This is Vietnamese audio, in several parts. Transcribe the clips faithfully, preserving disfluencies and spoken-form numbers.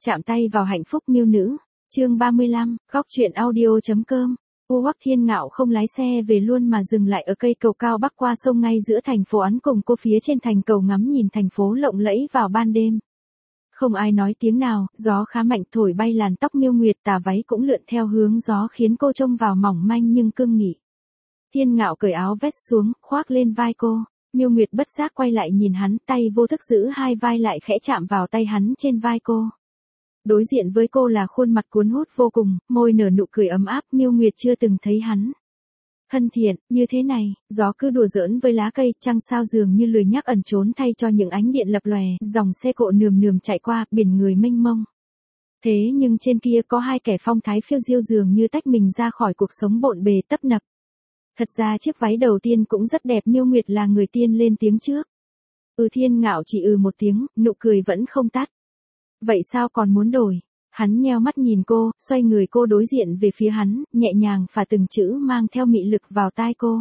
Chạm tay vào hạnh phúc miêu nữ. Chương ba mươi lăm, góc truyện audio.com. U Hoắc Thiên Ngạo không lái xe về luôn mà dừng lại ở cây cầu cao bắc qua sông ngay giữa thành phố Án cùng cô phía trên thành cầu ngắm nhìn thành phố lộng lẫy vào ban đêm. Không ai nói tiếng nào, gió khá mạnh thổi bay làn tóc Miêu Nguyệt, tà váy cũng lượn theo hướng gió khiến cô trông vào mỏng manh nhưng cương nghị. Thiên Ngạo cởi áo vest xuống, khoác lên vai cô. Miêu Nguyệt bất giác quay lại nhìn hắn, tay vô thức giữ hai vai lại khẽ chạm vào tay hắn trên vai cô. Đối diện với cô là khuôn mặt cuốn hút vô cùng, môi nở nụ cười ấm áp. Miêu Nguyệt chưa từng thấy hắn thân thiện như thế này, gió cứ đùa giỡn với lá cây, trăng sao dường như lười nhác ẩn trốn thay cho những ánh điện lập lòe, dòng xe cộ nườm nườm chạy qua, biển người mênh mông. Thế nhưng trên kia có hai kẻ phong thái phiêu diêu dường như tách mình ra khỏi cuộc sống bộn bề tấp nập. Thật ra chiếc váy đầu tiên cũng rất đẹp. Miêu Nguyệt là người tiên lên tiếng trước. Ừ. Thiên Ngạo chỉ ừ một tiếng, nụ cười vẫn không tắt. Vậy sao còn muốn đổi? Hắn nheo mắt nhìn cô, xoay người cô đối diện về phía hắn, nhẹ nhàng phả từng chữ mang theo mị lực vào tai cô.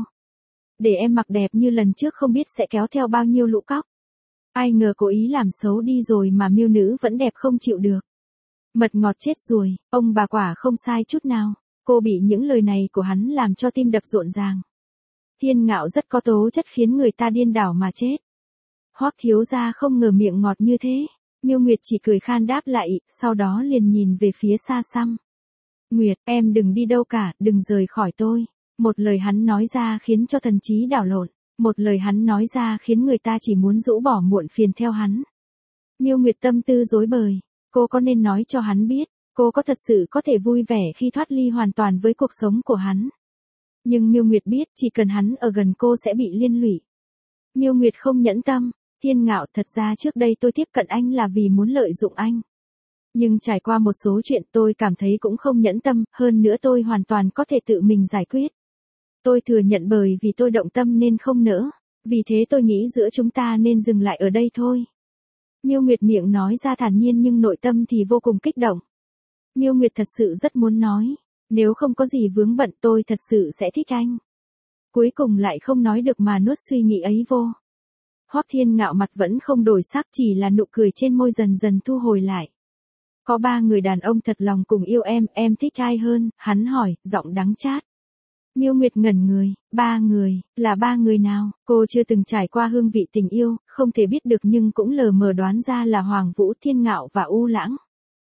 Để em mặc đẹp như lần trước không biết sẽ kéo theo bao nhiêu lũ cóc. Ai ngờ cố ý làm xấu đi rồi mà miêu nữ vẫn đẹp không chịu được. Mật ngọt chết rồi, ông bà quả không sai chút nào. Cô bị những lời này của hắn làm cho tim đập rộn ràng. Thiên Ngạo rất có tố chất khiến người ta điên đảo mà chết. Hoắc thiếu gia không ngờ miệng ngọt như thế. Miêu Nguyệt chỉ cười khan đáp lại, sau đó liền nhìn về phía xa xăm. Nguyệt, em đừng đi đâu cả, đừng rời khỏi tôi. Một lời hắn nói ra khiến cho thần trí đảo lộn. Một lời hắn nói ra khiến người ta chỉ muốn rũ bỏ muộn phiền theo hắn. Miêu Nguyệt tâm tư rối bời. Cô có nên nói cho hắn biết, cô có thật sự có thể vui vẻ khi thoát ly hoàn toàn với cuộc sống của hắn. Nhưng Miêu Nguyệt biết chỉ cần hắn ở gần cô sẽ bị liên lụy. Miêu Nguyệt không nhẫn tâm. Thiên Ngạo, thật ra trước đây tôi tiếp cận anh là vì muốn lợi dụng anh. Nhưng trải qua một số chuyện tôi cảm thấy cũng không nhẫn tâm, hơn nữa tôi hoàn toàn có thể tự mình giải quyết. Tôi thừa nhận bởi vì tôi động tâm nên không nỡ, vì thế tôi nghĩ giữa chúng ta nên dừng lại ở đây thôi. Miêu Nguyệt miệng nói ra thản nhiên nhưng nội tâm thì vô cùng kích động. Miêu Nguyệt thật sự rất muốn nói, nếu không có gì vướng bận tôi thật sự sẽ thích anh. Cuối cùng lại không nói được mà nuốt suy nghĩ ấy vô. Hoắc Thiên Ngạo mặt vẫn không đổi sắc, chỉ là nụ cười trên môi dần dần thu hồi lại. Có ba người đàn ông thật lòng cùng yêu em, em thích ai hơn? Hắn hỏi, giọng đắng chát. Miêu Nguyệt ngẩn người, ba người, là ba người nào? Cô chưa từng trải qua hương vị tình yêu, không thể biết được nhưng cũng lờ mờ đoán ra là Hoàng Vũ, Thiên Ngạo và U Lãng.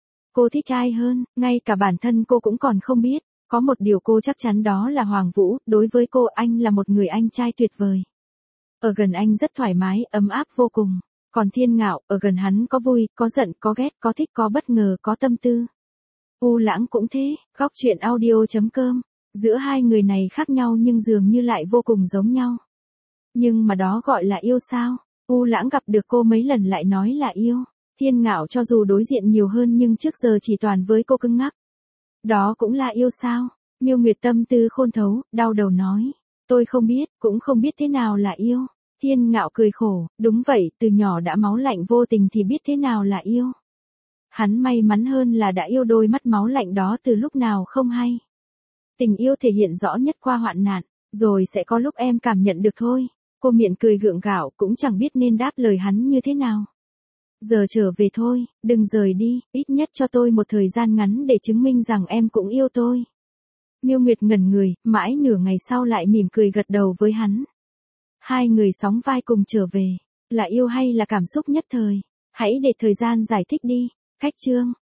Cô thích ai hơn? Ngay cả bản thân cô cũng còn không biết. Có một điều cô chắc chắn đó là Hoàng Vũ, đối với cô anh là một người anh trai tuyệt vời. Ở gần anh rất thoải mái, ấm áp vô cùng. Còn Thiên Ngạo, ở gần hắn có vui, có giận, có ghét, có thích, có bất ngờ, có tâm tư. U Lãng cũng thế. Góc truyện audio.com. Giữa hai người này khác nhau nhưng dường như lại vô cùng giống nhau. Nhưng mà đó gọi là yêu sao? U Lãng gặp được cô mấy lần lại nói là yêu. Thiên Ngạo cho dù đối diện nhiều hơn nhưng trước giờ chỉ toàn với cô cứng ngắc. Đó cũng là yêu sao? Miêu Nguyệt tâm tư khôn thấu, đau đầu nói. Tôi không biết, cũng không biết thế nào là yêu. Thiên Ngạo cười khổ, đúng vậy, từ nhỏ đã máu lạnh vô tình thì biết thế nào là yêu. Hắn may mắn hơn là đã yêu đôi mắt máu lạnh đó từ lúc nào không hay. Tình yêu thể hiện rõ nhất qua hoạn nạn, rồi sẽ có lúc em cảm nhận được thôi. Cô miệng cười gượng gạo cũng chẳng biết nên đáp lời hắn như thế nào. Giờ trở về thôi, đừng rời đi, ít nhất cho tôi một thời gian ngắn để chứng minh rằng em cũng yêu tôi. Miêu Nguyệt ngẩn người, mãi nửa ngày sau lại mỉm cười gật đầu với hắn. Hai người sóng vai cùng trở về, là yêu hay là cảm xúc nhất thời? Hãy để thời gian giải thích đi. Cách chương.